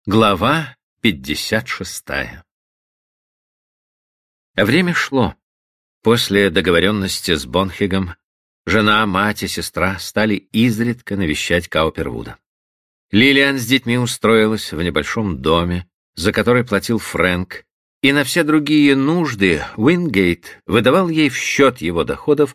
Глава 56. Время шло. После договоренности с Бонхегом жена, мать и сестра стали изредка навещать Каупервуда. Лилиан с детьми устроилась в небольшом доме, за который платил Фрэнк, и на все другие нужды Уингейт выдавал ей в счет его доходов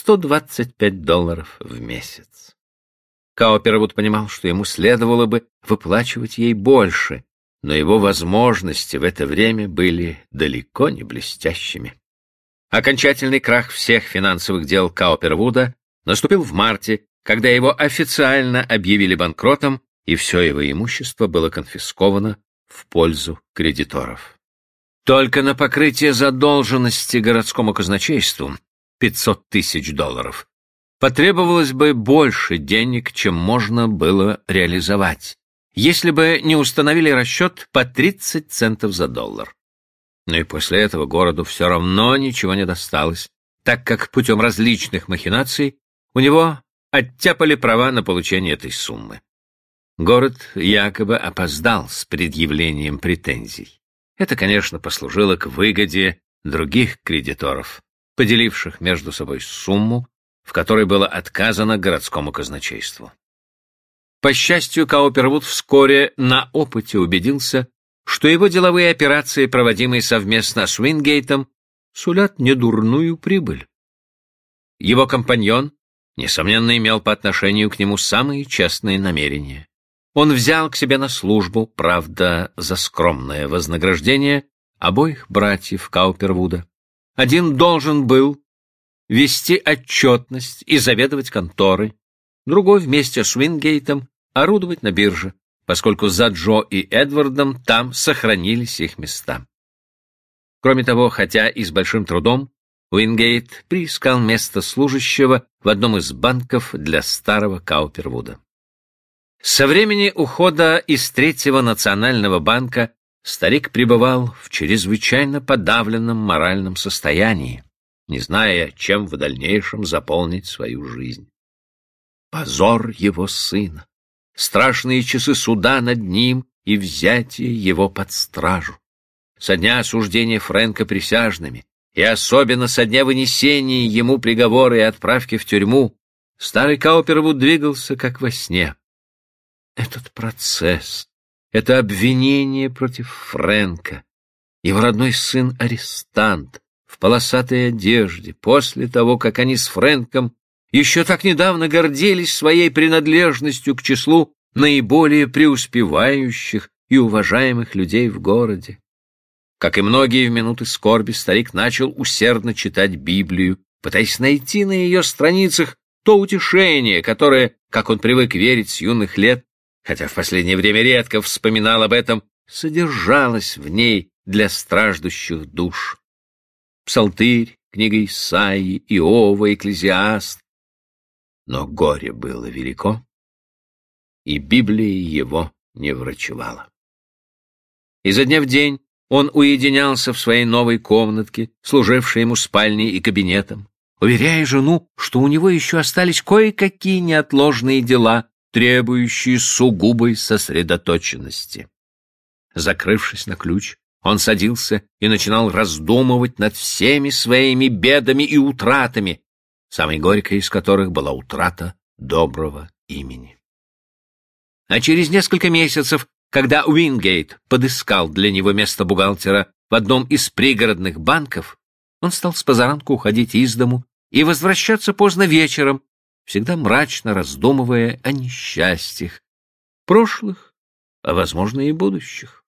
$125 в месяц. Каупервуд понимал, что ему следовало бы выплачивать ей больше, но его возможности в это время были далеко не блестящими. Окончательный крах всех финансовых дел Каупервуда наступил в марте, когда его официально объявили банкротом, и все его имущество было конфисковано в пользу кредиторов. Только на покрытие задолженности городскому казначейству $500 000 потребовалось бы больше денег, чем можно было реализовать, если бы не установили расчет по 30 центов за доллар. Но и после этого городу все равно ничего не досталось, так как путем различных махинаций у него оттяпали права на получение этой суммы. Город якобы опоздал с предъявлением претензий. Это, конечно, послужило к выгоде других кредиторов, поделивших между собой сумму, в которой было отказано городскому казначейству. По счастью, Каупервуд вскоре на опыте убедился, что его деловые операции, проводимые совместно с Уингейтом, сулят недурную прибыль. Его компаньон, несомненно, имел по отношению к нему самые честные намерения. Он взял к себе на службу, правда, за скромное вознаграждение, обоих братьев Каупервуда. Один должен был вести отчетность и заведовать конторой, другой вместе с Уингейтом орудовать на бирже, поскольку за Джо и Эдвардом там сохранились их места. Кроме того, хотя и с большим трудом, Уингейт приискал место служащего в одном из банков для старого Каупервуда. Со времени ухода из Третьего национального банка старик пребывал в чрезвычайно подавленном моральном состоянии, не зная, чем в дальнейшем заполнить свою жизнь. Позор его сына, страшные часы суда над ним и взятие его под стражу. Со дня осуждения Фрэнка присяжными, и особенно со дня вынесения ему приговора и отправки в тюрьму, старый Каупервуд двигался как во сне. Этот процесс, это обвинение против Фрэнка, его родной сын арестант, в полосатой одежде, после того, как они с Фрэнком еще так недавно гордились своей принадлежностью к числу наиболее преуспевающих и уважаемых людей в городе. Как и многие в минуты скорби, старик начал усердно читать Библию, пытаясь найти на ее страницах то утешение, которое, как он привык верить с юных лет, хотя в последнее время редко вспоминал об этом, содержалось в ней для страждущих душ. Псалтырь, книга Исаии, Иова, Экклезиаст. Но горе было велико, и Библия его не врачевала. Изо дня в день он уединялся в своей новой комнатке, служившей ему спальней и кабинетом, уверяя жену, что у него еще остались кое-какие неотложные дела, требующие сугубой сосредоточенности. Закрывшись на ключ, он садился и начинал раздумывать над всеми своими бедами и утратами, самой горькой из которых была утрата доброго имени. А через несколько месяцев, когда Уингейт подыскал для него место бухгалтера в одном из пригородных банков, он стал с позаранку уходить из дому и возвращаться поздно вечером, всегда мрачно раздумывая о несчастьях, прошлых, а, возможно, и будущих.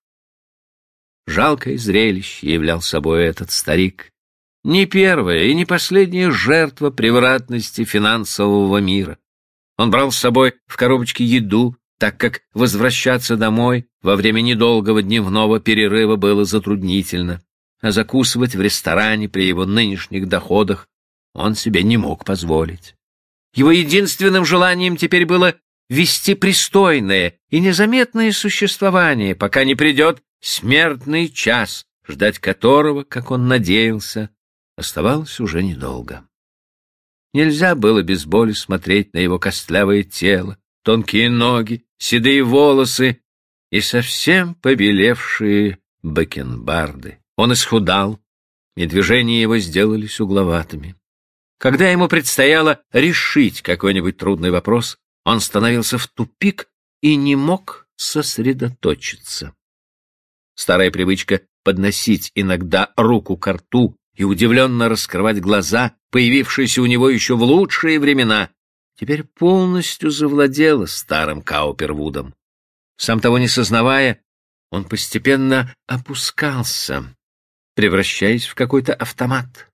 Жалкое зрелище являл собой этот старик, не первая и не последняя жертва превратности финансового мира. Он брал с собой в коробочке еду, так как возвращаться домой во время недолгого дневного перерыва было затруднительно, а закусывать в ресторане при его нынешних доходах он себе не мог позволить. Его единственным желанием теперь было вести пристойное и незаметное существование, пока не придет смертный час, ждать которого, как он надеялся, оставалось уже недолго. Нельзя было без боли смотреть на его костлявое тело, тонкие ноги, седые волосы и совсем побелевшие бакенбарды. Он исхудал, и движения его сделались угловатыми. Когда ему предстояло решить какой-нибудь трудный вопрос, он становился в тупик и не мог сосредоточиться. Старая привычка подносить иногда руку ко рту и удивленно раскрывать глаза, появившаяся у него еще в лучшие времена, теперь полностью завладела старым Каупервудом. Сам того не сознавая, он постепенно опускался, превращаясь в какой-то автомат.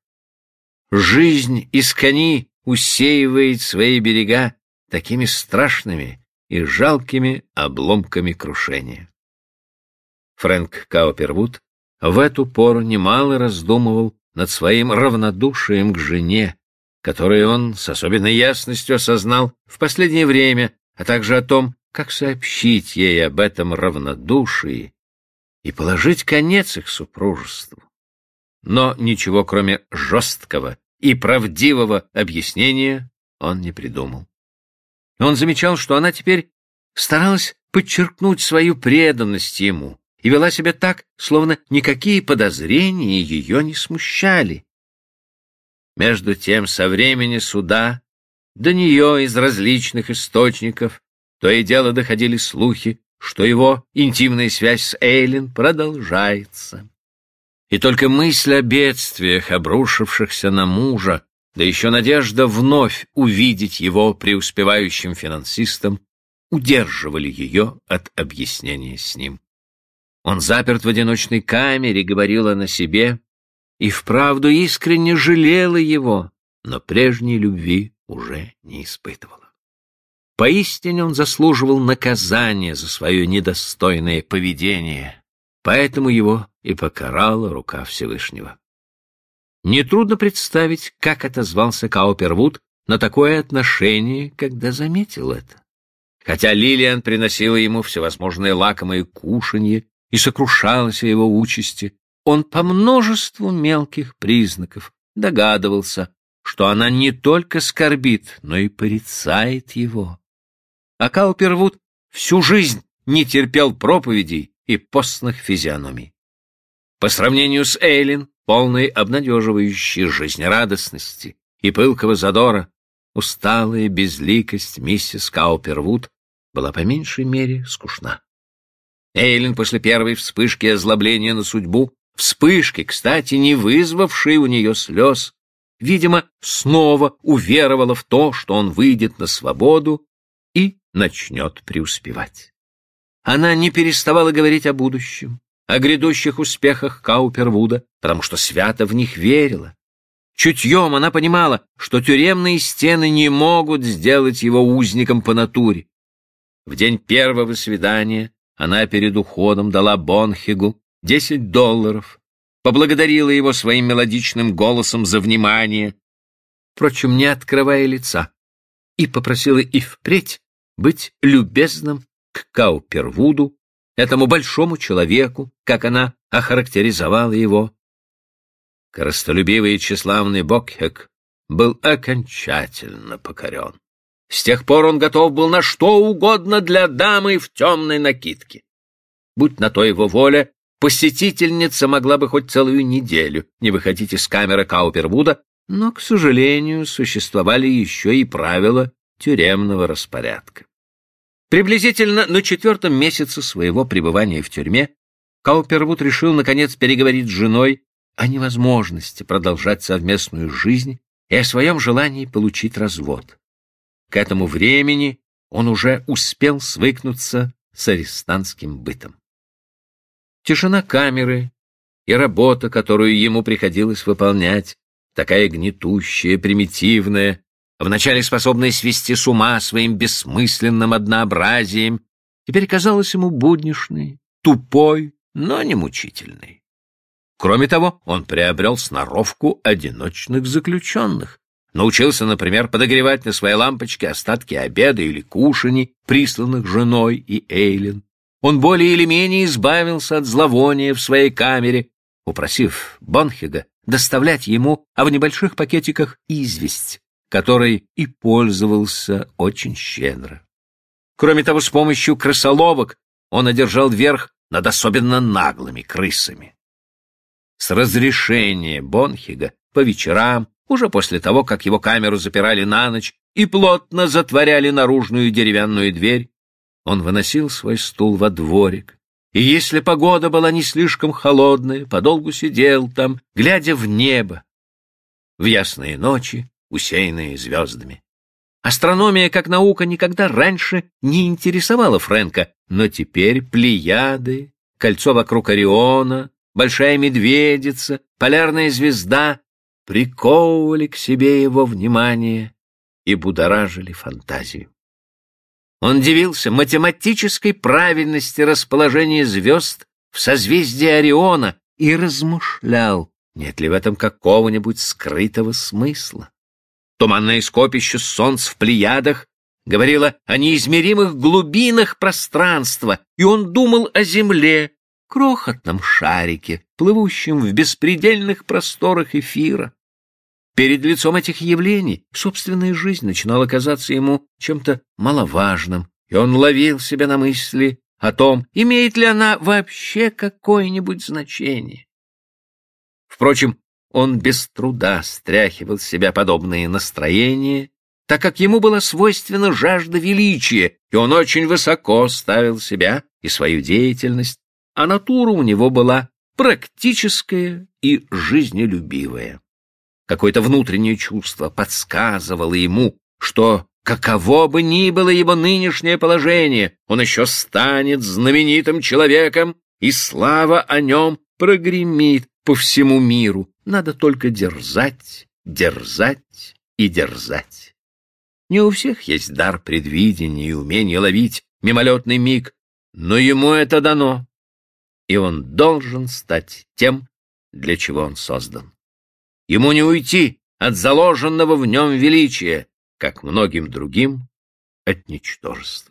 Жизнь из кони усеивает свои берега такими страшными и жалкими обломками крушения. Фрэнк Каупервуд в эту пору немало раздумывал над своим равнодушием к жене, которое он с особенной ясностью осознал в последнее время, а также о том, как сообщить ей об этом равнодушии и положить конец их супружеству. Но ничего, кроме жесткого и правдивого объяснения, он не придумал. Он замечал, что она теперь старалась подчеркнуть свою преданность ему и вела себя так, словно никакие подозрения ее не смущали. Между тем, со времени суда до нее из различных источников то и дело доходили слухи, что его интимная связь с Эйлин продолжается. И только мысль о бедствиях, обрушившихся на мужа, да еще надежда вновь увидеть его преуспевающим финансистом, удерживали ее от объяснения с ним. Он заперт в одиночной камере, говорила она себе, и вправду искренне жалела его, но прежней любви уже не испытывала. Поистине он заслуживал наказания за свое недостойное поведение, поэтому его и покарала рука Всевышнего. Нетрудно представить, как отозвался Каупервуд на такое отношение, когда заметил это. Хотя Лилиан приносила ему всевозможные лакомые кушанья и сокрушалась о его участи, он по множеству мелких признаков догадывался, что она не только скорбит, но и порицает его. А Каупервуд всю жизнь не терпел проповедей и постных физиономий. По сравнению с Эйлин, полной обнадеживающей жизнерадостности и пылкого задора, усталая безликость миссис Каупервуд была по меньшей мере скучна. Эйлин после первой вспышки озлобления на судьбу, вспышки, кстати, не вызвавшей у нее слез, видимо, снова уверовала в то, что он выйдет на свободу и начнет преуспевать. Она не переставала говорить о будущем, о грядущих успехах Каупервуда, потому что свято в них верила. Чутьем она понимала, что тюремные стены не могут сделать его узником по натуре. В день первого свидания она перед уходом дала Бонхегу $10, поблагодарила его своим мелодичным голосом за внимание, впрочем, не открывая лица, и попросила и впредь быть любезным к Каупервуду, этому большому человеку, как она охарактеризовала его. Корыстолюбивый и тщеславный Бокхек был окончательно покорен. С тех пор он готов был на что угодно для дамы в темной накидке. Будь на то его воля, посетительница могла бы хоть целую неделю не выходить из камеры Каупервуда, но, к сожалению, существовали еще и правила тюремного распорядка. Приблизительно на 4-м месяце своего пребывания в тюрьме Каупервуд решил, наконец, переговорить с женой о невозможности продолжать совместную жизнь и о своем желании получить развод. К этому времени он уже успел свыкнуться с арестантским бытом. Тишина камеры и работа, которую ему приходилось выполнять, такая гнетущая, примитивная, вначале способная свести с ума своим бессмысленным однообразием, теперь казалась ему будничной, тупой, но не мучительной. Кроме того, он приобрел сноровку одиночных заключенных, научился, например, подогревать на своей лампочке остатки обеда или кушаний, присланных женой и Эйлин. Он более или менее избавился от зловония в своей камере, упросив Бонхега доставлять ему, в небольших пакетиках, известь, которой и пользовался очень щедро. Кроме того, с помощью крысоловок он одержал верх над особенно наглыми крысами. С разрешения Бонхега по вечерам, уже после того, как его камеру запирали на ночь и плотно затворяли наружную деревянную дверь, он выносил свой стул во дворик, и если погода была не слишком холодная, подолгу сидел там, глядя в небо, в ясные ночи, усеянные звездами. Астрономия как наука никогда раньше не интересовала Фрэнка, но теперь Плеяды, кольцо вокруг Ориона, Большая Медведица, Полярная звезда приковывали к себе его внимание и будоражили фантазию. Он дивился математической правильности расположения звезд в созвездии Ориона и размышлял, нет ли в этом какого-нибудь скрытого смысла. Туманное скопище солнц в Плеядах говорило о неизмеримых глубинах пространства, и он думал о Земле, крохотном шарике, плывущем в беспредельных просторах эфира. Перед лицом этих явлений собственная жизнь начинала казаться ему чем-то маловажным, и он ловил себя на мысли о том, имеет ли она вообще какое-нибудь значение. Впрочем, он без труда стряхивал с себя подобные настроения, так как ему была свойственна жажда величия, и он очень высоко ставил себя и свою деятельность, а натура у него была практическая и жизнелюбивая. Какое-то внутреннее чувство подсказывало ему, что, каково бы ни было его нынешнее положение, он еще станет знаменитым человеком, и слава о нем прогремит по всему миру. Надо только дерзать, дерзать и дерзать. Не у всех есть дар предвидения и умение ловить мимолетный миг, но ему это дано, и он должен стать тем, для чего он создан. Ему не уйти от заложенного в нем величия, как многим другим от ничтожества.